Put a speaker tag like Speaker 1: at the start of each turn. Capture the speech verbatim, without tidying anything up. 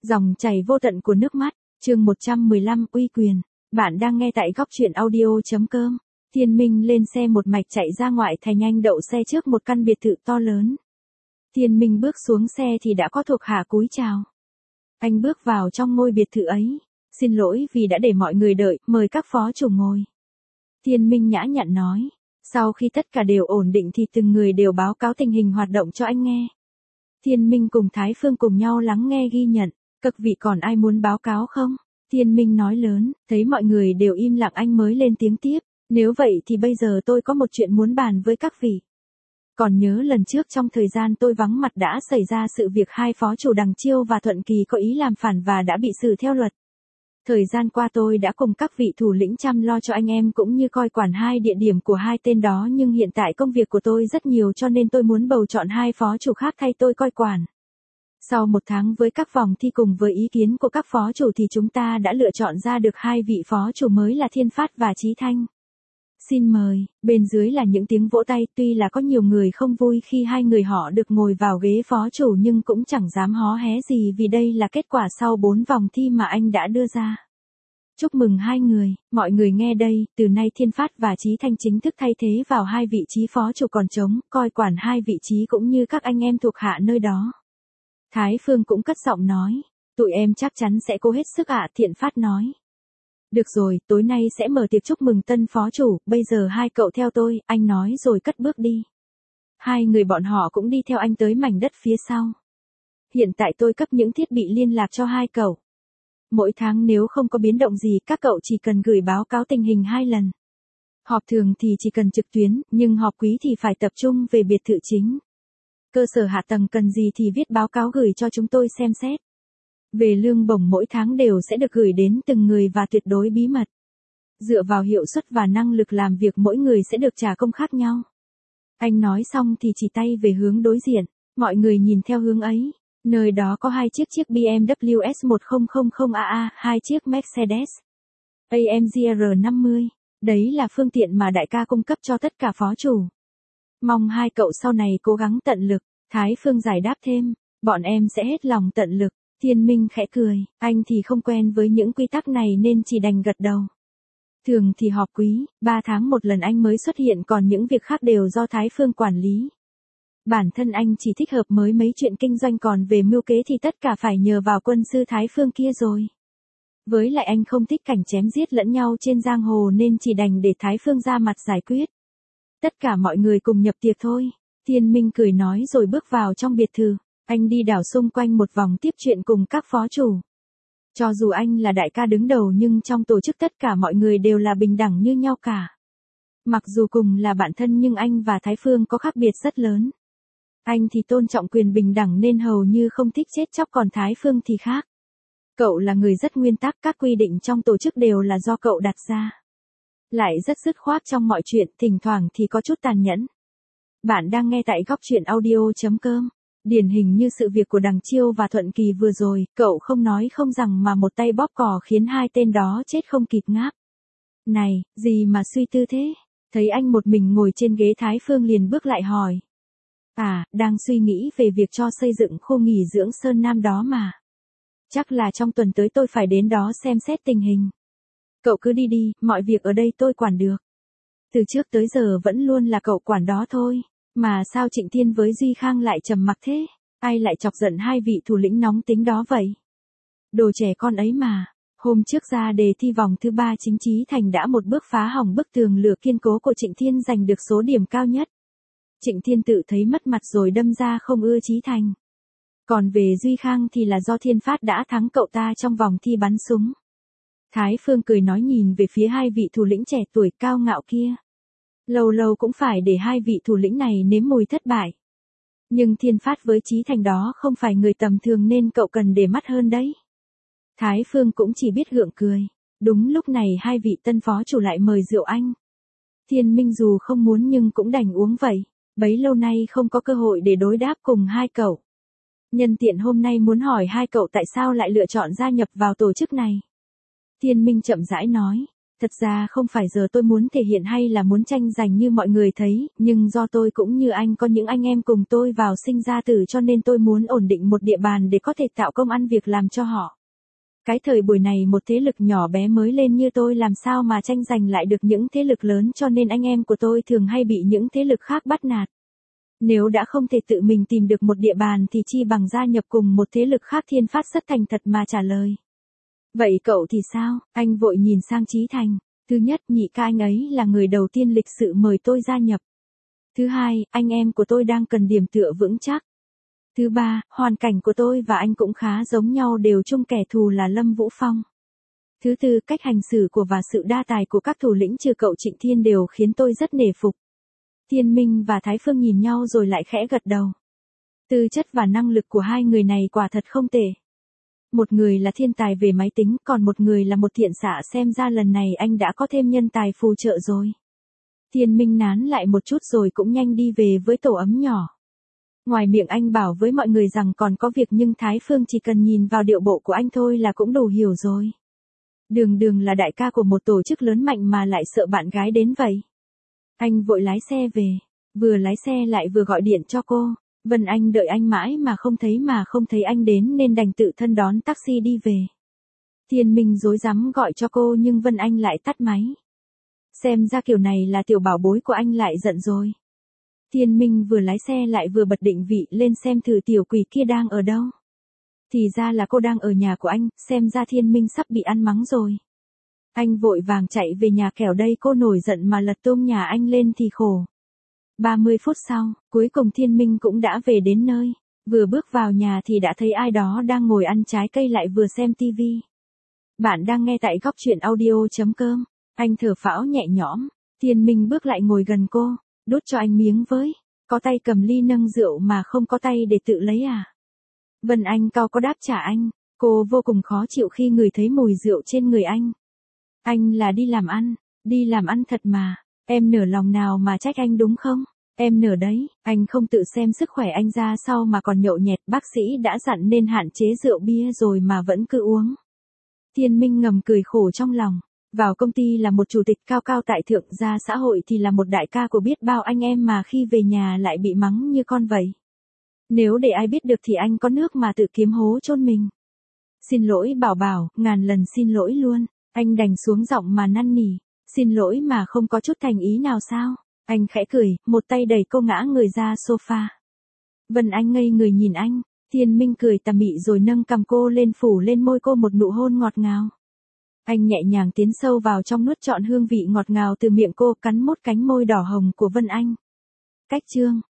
Speaker 1: Dòng chảy vô tận của nước mắt, chương một trăm mười lăm uy quyền. Bạn đang nghe tại góc truyện audio.com. Thiên Minh lên xe một mạch chạy ra ngoại thành, anh đậu xe trước một căn biệt thự to lớn. Thiên Minh bước xuống xe thì đã có thuộc hạ cúi chào. Anh bước vào trong ngôi biệt thự ấy. Xin lỗi vì đã để mọi người đợi, mời các phó chủ ngồi. Thiên Minh nhã nhặn nói. Sau khi tất cả đều ổn định thì từng người đều báo cáo tình hình hoạt động cho anh nghe. Thiên Minh cùng Thái Phương cùng nhau lắng nghe ghi nhận. Các vị còn ai muốn báo cáo không? Thiên Minh nói lớn, thấy mọi người đều im lặng anh mới lên tiếng tiếp. Nếu vậy thì bây giờ tôi có một chuyện muốn bàn với các vị. Còn nhớ lần trước trong thời gian tôi vắng mặt đã xảy ra sự việc hai phó chủ Đằng Chiêu và Thuận Kỳ có ý làm phản và đã bị xử theo luật. Thời gian qua tôi đã cùng các vị thủ lĩnh chăm lo cho anh em cũng như coi quản hai địa điểm của hai tên đó, nhưng hiện tại công việc của tôi rất nhiều cho nên tôi muốn bầu chọn hai phó chủ khác thay tôi coi quản. Sau một tháng với các vòng thi cùng với ý kiến của các phó chủ thì chúng ta đã lựa chọn ra được hai vị phó chủ mới là Thiên Phát và Chí Thanh. Xin mời. Bên dưới là những tiếng vỗ tay, tuy là có nhiều người không vui khi hai người họ được ngồi vào ghế phó chủ nhưng cũng chẳng dám hó hé gì vì đây là kết quả sau bốn vòng thi mà anh đã đưa ra. Chúc mừng hai người, mọi người nghe đây, từ nay Thiên Phát và Chí Thanh chính thức thay thế vào hai vị trí phó chủ còn trống, coi quản hai vị trí cũng như các anh em thuộc hạ nơi đó. Thái Phương cũng cất giọng nói, tụi em chắc chắn sẽ cố hết sức ạ. Thiện Phát nói. Được rồi, tối nay sẽ mở tiệc chúc mừng tân phó chủ, bây giờ hai cậu theo tôi, anh nói rồi cất bước đi. Hai người bọn họ cũng đi theo anh tới mảnh đất phía sau. Hiện tại tôi cấp những thiết bị liên lạc cho hai cậu. Mỗi tháng nếu không có biến động gì các cậu chỉ cần gửi báo cáo tình hình hai lần. Họp thường thì chỉ cần trực tuyến, nhưng họp quý thì phải tập trung về biệt thự chính. Cơ sở hạ tầng cần gì thì viết báo cáo gửi cho chúng tôi xem xét. Về lương bổng mỗi tháng đều sẽ được gửi đến từng người và tuyệt đối bí mật. Dựa vào hiệu suất và năng lực làm việc mỗi người sẽ được trả công khác nhau. Anh nói xong thì chỉ tay về hướng đối diện, mọi người nhìn theo hướng ấy. Nơi đó có hai chiếc chiếc bê em vê S một không không không A A, hai chiếc Mercedes A M G R năm mươi. Đấy là phương tiện mà đại ca cung cấp cho tất cả phó chủ. Mong hai cậu sau này cố gắng tận lực. Thái Phương giải đáp thêm, bọn em sẽ hết lòng tận lực. Thiên Minh khẽ cười, anh thì không quen với những quy tắc này nên chỉ đành gật đầu. Thường thì họp quý, ba tháng một lần anh mới xuất hiện, còn những việc khác đều do Thái Phương quản lý. Bản thân anh chỉ thích hợp mới mấy chuyện kinh doanh, còn về mưu kế thì tất cả phải nhờ vào quân sư Thái Phương kia rồi. Với lại anh không thích cảnh chém giết lẫn nhau trên giang hồ nên chỉ đành để Thái Phương ra mặt giải quyết. Tất cả mọi người cùng nhập tiệc thôi. Thiên Minh cười nói rồi bước vào trong biệt thự. Anh đi đảo xung quanh một vòng tiếp chuyện cùng các phó chủ. Cho dù anh là đại ca đứng đầu nhưng trong tổ chức tất cả mọi người đều là bình đẳng như nhau cả. Mặc dù cùng là bạn thân nhưng anh và Thái Phương có khác biệt rất lớn. Anh thì tôn trọng quyền bình đẳng nên hầu như không thích chết chóc, còn Thái Phương thì khác. Cậu là người rất nguyên tắc, các quy định trong tổ chức đều là do cậu đặt ra. Lại rất dứt khoát trong mọi chuyện, thỉnh thoảng thì có chút tàn nhẫn. Bạn đang nghe tại góc truyện audio.com. Điển hình như sự việc của Đằng Chiêu và Thuận Kỳ vừa rồi, cậu không nói không rằng mà một tay bóp cò khiến hai tên đó chết không kịp ngáp. Này, gì mà suy tư thế? Thấy anh một mình ngồi trên ghế, Thái Phương liền bước lại hỏi. À, đang suy nghĩ về việc cho xây dựng khu nghỉ dưỡng Sơn Nam đó mà. Chắc là trong tuần tới tôi phải đến đó xem xét tình hình. Cậu cứ đi đi, mọi việc ở đây tôi quản được. Từ trước tới giờ vẫn luôn là cậu quản đó thôi. Mà sao Trịnh Thiên với Duy Khang lại trầm mặc thế? Ai lại chọc giận hai vị thủ lĩnh nóng tính đó vậy? Đồ trẻ con ấy mà. Hôm trước ra đề thi vòng thứ ba chính Chí Thành đã một bước phá hỏng bức tường lửa kiên cố của Trịnh Thiên, giành được số điểm cao nhất. Trịnh Thiên tự thấy mất mặt rồi đâm ra không ưa Chí Thành. Còn về Duy Khang thì là do Thiên Phát đã thắng cậu ta trong vòng thi bắn súng. Thái Phương cười nói nhìn về phía hai vị thủ lĩnh trẻ tuổi cao ngạo kia. Lâu lâu cũng phải để hai vị thủ lĩnh này nếm mùi thất bại. Nhưng Thiên Phát với Chí Thành đó không phải người tầm thường nên cậu cần để mắt hơn đấy. Thái Phương cũng chỉ biết gượng cười. Đúng lúc này hai vị tân phó chủ lại mời rượu anh. Thiên Minh dù không muốn nhưng cũng đành uống vậy. Bấy lâu nay không có cơ hội để đối đáp cùng hai cậu. Nhân tiện hôm nay muốn hỏi hai cậu tại sao lại lựa chọn gia nhập vào tổ chức này. Thiên Minh chậm rãi nói. Thật ra không phải giờ tôi muốn thể hiện hay là muốn tranh giành như mọi người thấy, nhưng do tôi cũng như anh có những anh em cùng tôi vào sinh ra tử cho nên tôi muốn ổn định một địa bàn để có thể tạo công ăn việc làm cho họ. Cái thời buổi này một thế lực nhỏ bé mới lên như tôi làm sao mà tranh giành lại được những thế lực lớn cho nên anh em của tôi thường hay bị những thế lực khác bắt nạt. Nếu đã không thể tự mình tìm được một địa bàn thì chi bằng gia nhập cùng một thế lực khác. Thiên Phát rất thành thật mà trả lời. Vậy cậu thì sao? Anh vội nhìn sang Chí Thành. Thứ nhất, nhị ca anh ấy là người đầu tiên lịch sự mời tôi gia nhập. Thứ hai, anh em của tôi đang cần điểm tựa vững chắc. Thứ ba, hoàn cảnh của tôi và anh cũng khá giống nhau, đều chung kẻ thù là Lâm Vũ Phong. Thứ tư, cách hành xử của và sự đa tài của các thủ lĩnh trừ cậu Trịnh Thiên đều khiến tôi rất nể phục. Thiên Minh và Thái Phương nhìn nhau rồi lại khẽ gật đầu. Tư chất và năng lực của hai người này quả thật không tệ. Một người là thiên tài về máy tính, còn một người là một thiện xạ, xem ra lần này anh đã có thêm nhân tài phù trợ rồi. Thiên Minh nán lại một chút rồi cũng nhanh đi về với tổ ấm nhỏ. Ngoài miệng anh bảo với mọi người rằng còn có việc nhưng Thái Phương chỉ cần nhìn vào điệu bộ của anh thôi là cũng đủ hiểu rồi. Đường Đường là đại ca của một tổ chức lớn mạnh mà lại sợ bạn gái đến vậy. Anh vội lái xe về, vừa lái xe lại vừa gọi điện cho cô. Vân Anh đợi anh mãi mà không thấy mà không thấy anh đến nên đành tự thân đón taxi đi về. Thiên Minh rối rắm gọi cho cô nhưng Vân Anh lại tắt máy. Xem ra kiểu này là tiểu bảo bối của anh lại giận rồi. Thiên Minh vừa lái xe lại vừa bật định vị lên xem thử tiểu quỷ kia đang ở đâu. Thì ra là cô đang ở nhà của anh, xem ra Thiên Minh sắp bị ăn mắng rồi. Anh vội vàng chạy về nhà, kẻo đây cô nổi giận mà lật tung nhà anh lên thì khổ. ba mươi phút sau, cuối cùng Thiên Minh cũng đã về đến nơi. Vừa bước vào nhà thì đã thấy ai đó đang ngồi ăn trái cây lại vừa xem tivi. Bạn đang nghe tại góc truyện audio chấm com. Anh thở phào nhẹ nhõm. Thiên Minh bước lại ngồi gần cô, đút cho anh miếng với. Có tay cầm ly nâng rượu mà không có tay để tự lấy à? Vân Anh cau có đáp trả anh. Cô vô cùng khó chịu khi ngửi thấy mùi rượu trên người anh. Anh là đi làm ăn, đi làm ăn thật mà. Em nở lòng nào mà trách anh đúng không? Em nở đấy, anh không tự xem sức khỏe anh ra sao mà còn nhậu nhẹt, bác sĩ đã dặn nên hạn chế rượu bia rồi mà vẫn cứ uống. Thiên Minh ngầm cười khổ trong lòng. Vào công ty là một chủ tịch cao cao tại thượng, ra xã hội thì là một đại ca của biết bao anh em mà khi về nhà lại bị mắng như con vậy. Nếu để ai biết được thì anh có nước mà tự kiếm hố chôn mình. Xin lỗi Bảo Bảo, ngàn lần xin lỗi luôn. Anh đành xuống giọng mà năn nỉ. Xin lỗi mà không có chút thành ý nào sao? Anh khẽ cười, một tay đẩy cô ngã người ra sofa. Vân Anh ngây người nhìn anh. Thiên Minh cười tà mị rồi nâng cằm cô lên phủ lên môi cô một nụ hôn ngọt ngào. Anh nhẹ nhàng tiến sâu vào trong nuốt trọn hương vị ngọt ngào từ miệng cô, cắn mốt cánh môi đỏ hồng của Vân Anh. Cách chương